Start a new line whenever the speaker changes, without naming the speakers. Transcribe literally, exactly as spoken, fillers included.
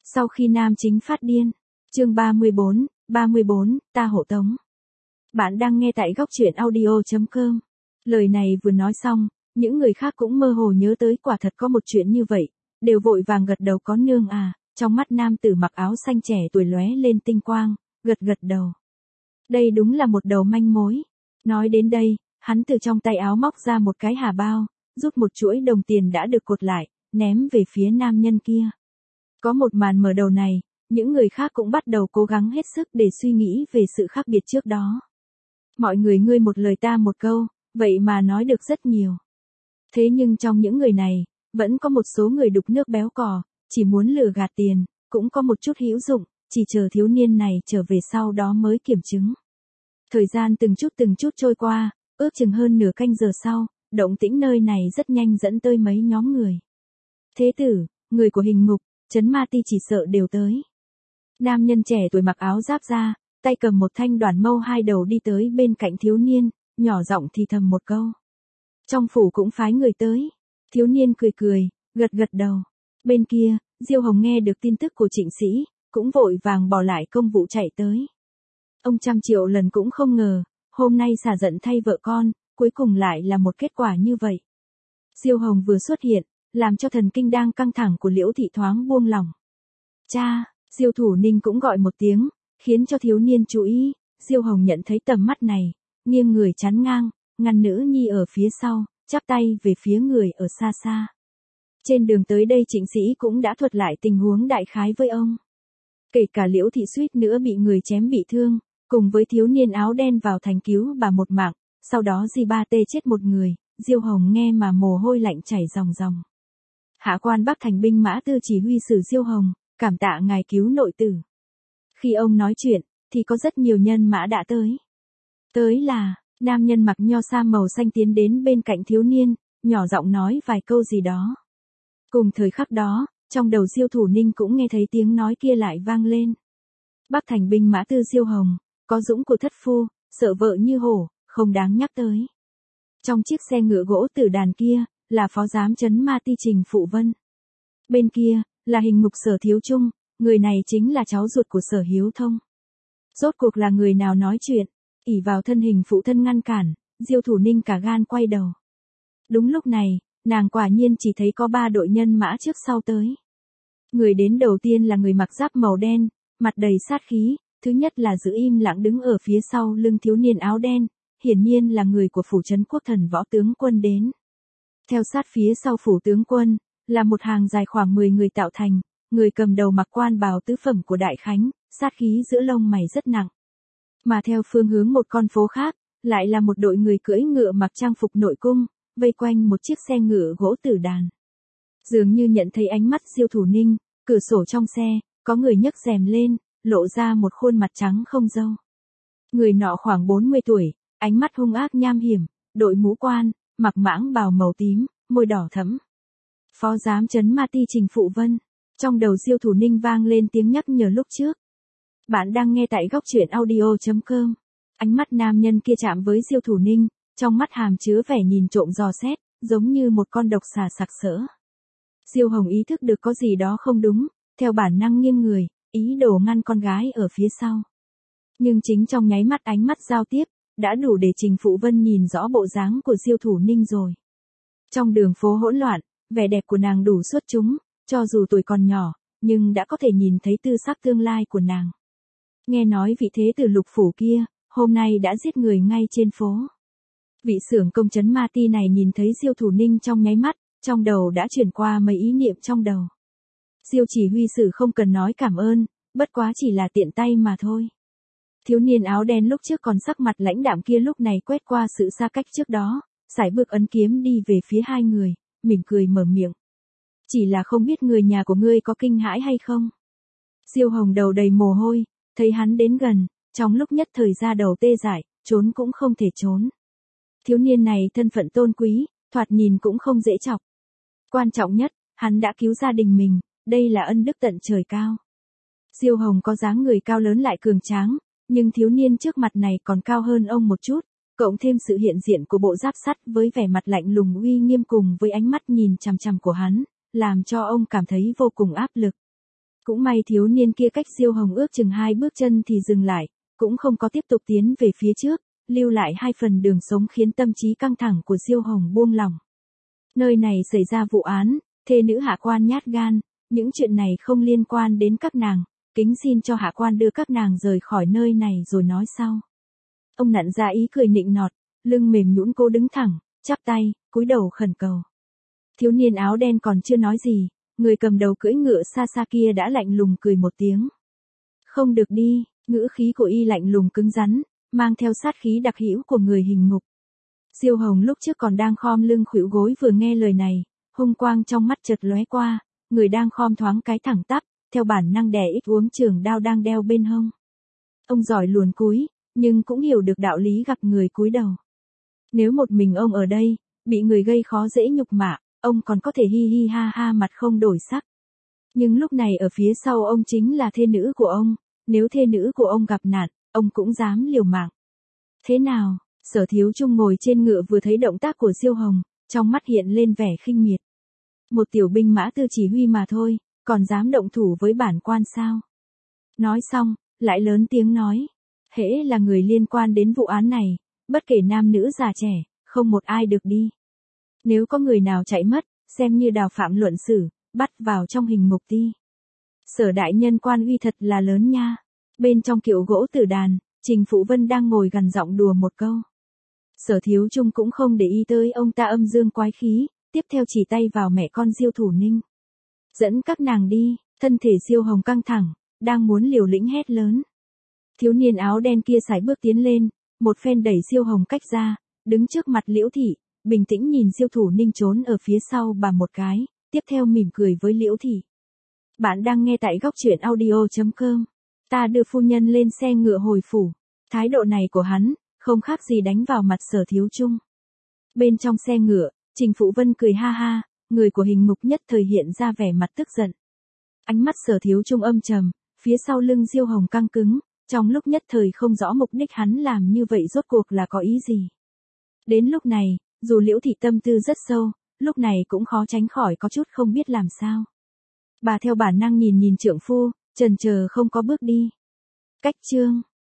Sau khi nam chính phát điên. Chương ba mươi bốn, ba mươi bốn, ta hộ tống. Bạn đang nghe tại góc truyện audio chấm com. Lời này vừa nói xong, những người khác cũng mơ hồ nhớ tới quả thật có một chuyện như vậy, đều vội vàng gật đầu có nương à, trong mắt nam tử mặc áo xanh trẻ tuổi lóe lên tinh quang, gật gật đầu. Đây đúng là một đầu manh mối. Nói đến đây, hắn từ trong tay áo móc ra một cái hà bao, rút một chuỗi đồng tiền đã được cột lại, ném về phía nam nhân kia. Có một màn mở đầu này, những người khác cũng bắt đầu cố gắng hết sức để suy nghĩ về sự khác biệt trước đó. Mọi người ngươi một lời ta một câu, vậy mà nói được rất nhiều. Thế nhưng trong những người này, vẫn có một số người đục nước béo cò, chỉ muốn lừa gạt tiền, cũng có một chút hữu dụng, chỉ chờ thiếu niên này trở về sau đó mới kiểm chứng. Thời gian từng chút từng chút trôi qua, ước chừng hơn nửa canh giờ sau, động tĩnh nơi này rất nhanh dẫn tới mấy nhóm người. Thế tử, người của hình ngục, trấn ma ti chỉ sợ đều tới. Nam nhân trẻ tuổi mặc áo giáp da, tay cầm một thanh đoản mâu hai đầu đi tới bên cạnh thiếu niên, nhỏ giọng thì thầm một câu. Trong phủ cũng phái người tới. Thiếu niên cười cười, gật gật đầu. Bên kia, Diêu Hồng nghe được tin tức của Trịnh Sĩ, cũng vội vàng bỏ lại công vụ chạy tới. Ông trăm triệu lần cũng không ngờ, hôm nay xả giận thay vợ con, cuối cùng lại là một kết quả như vậy. Diêu Hồng vừa xuất hiện, làm cho thần kinh đang căng thẳng của Liễu Thị thoáng buông lỏng. Cha, Diêu Thủ Ninh cũng gọi một tiếng, khiến cho thiếu niên chú ý. Diêu Hồng nhận thấy tầm mắt này, nghiêng người chắn ngang, ngăn nữ nhi ở phía sau, chắp tay về phía người ở xa xa. Trên đường tới đây Trịnh Sĩ cũng đã thuật lại tình huống đại khái với ông. Kể cả Liễu Thị suýt nữa bị người chém bị thương, cùng với thiếu niên áo đen vào thành cứu bà một mạng, sau đó Di Ba Tê chết một người, Diêu Hồng nghe mà mồ hôi lạnh chảy ròng ròng. Hạ quan Bắc Thành binh mã tư chỉ huy sử Diêu Hồng, cảm tạ ngài cứu nội tử. Khi ông nói chuyện, thì có rất nhiều nhân mã đã tới. Tới là, nam nhân mặc nho sa màu xanh tiến đến bên cạnh thiếu niên, nhỏ giọng nói vài câu gì đó. Cùng thời khắc đó, trong đầu Diêu Thủ Ninh cũng nghe thấy tiếng nói kia lại vang lên. Bắc Thành binh mã tư Diêu Hồng, có dũng của thất phu, sợ vợ như hổ, không đáng nhắc tới. Trong chiếc xe ngựa gỗ tử đàn kia, là phó giám trấn ma ti Trình Phụ Vân. Bên kia, là hình ngục Sở Thiếu Trung, người này chính là cháu ruột của Sở Hiếu Thông. Rốt cuộc là người nào nói chuyện, ỷ vào thân hình phụ thân ngăn cản, Diêu Thủ Ninh cả gan quay đầu. Đúng lúc này, nàng quả nhiên chỉ thấy có ba đội nhân mã trước sau tới. Người đến đầu tiên là người mặc giáp màu đen, mặt đầy sát khí, thứ nhất là giữ im lặng đứng ở phía sau lưng thiếu niên áo đen, hiển nhiên là người của phủ trấn quốc thần võ tướng quân đến. Theo sát phía sau phủ tướng quân, là một hàng dài khoảng mười người tạo thành, người cầm đầu mặc quan bào tứ phẩm của Đại Khánh, sát khí giữa lông mày rất nặng. Mà theo phương hướng một con phố khác, lại là một đội người cưỡi ngựa mặc trang phục nội cung, vây quanh một chiếc xe ngựa gỗ tử đàn. Dường như nhận thấy ánh mắt Diêu Thủ Ninh, cửa sổ trong xe, có người nhấc rèm lên, lộ ra một khuôn mặt trắng không râu. Người nọ khoảng bốn mươi tuổi, ánh mắt hung ác nham hiểm, đội mũ quan, mặc mãng bào màu tím, môi đỏ thẫm. Phó giám trấn ma ti Trình Phụ Vân. Trong đầu Diêu Thủ Ninh vang lên tiếng nhắc nhở lúc trước. Bạn đang nghe tại góc truyện audio chấm com. Ánh mắt nam nhân kia chạm với Diêu Thủ Ninh, trong mắt hàm chứa vẻ nhìn trộm dò xét, giống như một con độc xà sặc sỡ. Diêu Hồng ý thức được có gì đó không đúng, theo bản năng nghiêng người, ý đồ ngăn con gái ở phía sau. Nhưng chính trong nháy mắt ánh mắt giao tiếp, đã đủ để Trình Phụ Vân nhìn rõ bộ dáng của Diêu Thủ Ninh rồi. Trong đường phố hỗn loạn, vẻ đẹp của nàng đủ xuất chúng, cho dù tuổi còn nhỏ, nhưng đã có thể nhìn thấy tư sắc tương lai của nàng. Nghe nói vị thế tử Lục phủ kia, hôm nay đã giết người ngay trên phố. Vị xưởng công trấn ma ti này nhìn thấy Diêu Thủ Ninh trong nháy mắt, trong đầu đã chuyển qua mấy ý niệm trong đầu. Diêu chỉ huy sử không cần nói cảm ơn, bất quá chỉ là tiện tay mà thôi. Thiếu niên áo đen lúc trước còn sắc mặt lãnh đạm kia lúc này quét qua sự xa cách trước đó, sải bước ấn kiếm đi về phía hai người, mỉm cười mở miệng. Chỉ là không biết người nhà của ngươi có kinh hãi hay không? Diêu Hồng đầu đầy mồ hôi, thấy hắn đến gần, trong lúc nhất thời ra đầu tê dại, trốn cũng không thể trốn. Thiếu niên này thân phận tôn quý, thoạt nhìn cũng không dễ chọc. Quan trọng nhất, hắn đã cứu gia đình mình, đây là ân đức tận trời cao. Diêu Hồng có dáng người cao lớn lại cường tráng, nhưng thiếu niên trước mặt này còn cao hơn ông một chút, cộng thêm sự hiện diện của bộ giáp sắt với vẻ mặt lạnh lùng uy nghiêm cùng với ánh mắt nhìn chằm chằm của hắn, làm cho ông cảm thấy vô cùng áp lực. Cũng may thiếu niên kia cách Diêu Hồng ước chừng hai bước chân thì dừng lại, cũng không có tiếp tục tiến về phía trước, lưu lại hai phần đường sống khiến tâm trí căng thẳng của Diêu Hồng buông lỏng. Nơi này xảy ra vụ án, thê nữ hạ quan nhát gan, những chuyện này không liên quan đến các nàng, kính xin cho hạ quan đưa các nàng rời khỏi nơi này rồi nói sau. Ông nặn ra ý cười nịnh nọt, lưng mềm nhũn cố đứng thẳng, chắp tay, cúi đầu khẩn cầu. Thiếu niên áo đen còn chưa nói gì, người cầm đầu cưỡi ngựa xa xa kia đã lạnh lùng cười một tiếng. Không được đi, ngữ khí của y lạnh lùng cứng rắn, mang theo sát khí đặc hữu của người hình ngục. Diêu Hồng lúc trước còn đang khom lưng khuỵu gối vừa nghe lời này, hung quang trong mắt chợt lóe qua, người đang khom thoáng cái thẳng tắp, theo bản năng đè ít uống trường đao đang đeo bên hông. Ông giỏi luồn cúi, nhưng cũng hiểu được đạo lý gặp người cúi đầu. Nếu một mình ông ở đây, bị người gây khó dễ nhục mạ, ông còn có thể hi hi ha ha mặt không đổi sắc. Nhưng lúc này ở phía sau ông chính là thê nữ của ông, nếu thê nữ của ông gặp nạn, ông cũng dám liều mạng. Thế nào? Sở Thiếu Trung ngồi trên ngựa vừa thấy động tác của Diêu Hồng, trong mắt hiện lên vẻ khinh miệt. Một tiểu binh mã tư chỉ huy mà thôi, còn dám động thủ với bản quan sao? Nói xong, lại lớn tiếng nói, hễ là người liên quan đến vụ án này, bất kể nam nữ già trẻ, không một ai được đi. Nếu có người nào chạy mất, xem như đào phạm luận xử, bắt vào trong hình ngục ti. Sở đại nhân quan uy thật là lớn nha. Bên trong kiệu gỗ tử đàn, Trình Phụ Vân đang ngồi gằn giọng đùa một câu. Sở Thiếu Trung cũng không để ý tới ông ta âm dương quái khí, tiếp theo chỉ tay vào mẹ con Diêu Thủ Ninh. Dẫn các nàng đi, thân thể Diêu Hồng căng thẳng, đang muốn liều lĩnh hét lớn. Thiếu niên áo đen kia sải bước tiến lên, một phen đẩy Diêu Hồng cách ra, đứng trước mặt Liễu Thị, bình tĩnh nhìn Diêu Thủ Ninh trốn ở phía sau bà một cái, tiếp theo mỉm cười với Liễu Thị. Bạn đang nghe tại góc truyện audio chấm com. Ta đưa phu nhân lên xe ngựa hồi phủ. Thái độ này của hắn, không khác gì đánh vào mặt Sở Thiếu Trung. Bên trong xe ngựa, Trình Phụ Vân cười ha ha, người của hình ngục nhất thời hiện ra vẻ mặt tức giận. Ánh mắt Sở Thiếu Trung âm trầm, phía sau lưng Diêu Hồng căng cứng, trong lúc nhất thời không rõ mục đích hắn làm như vậy rốt cuộc là có ý gì. Đến lúc này, dù Liễu Thị tâm tư rất sâu, lúc này cũng khó tránh khỏi có chút không biết làm sao. Bà theo bản năng nhìn nhìn trượng phu, chần chờ không có bước đi. Cách chương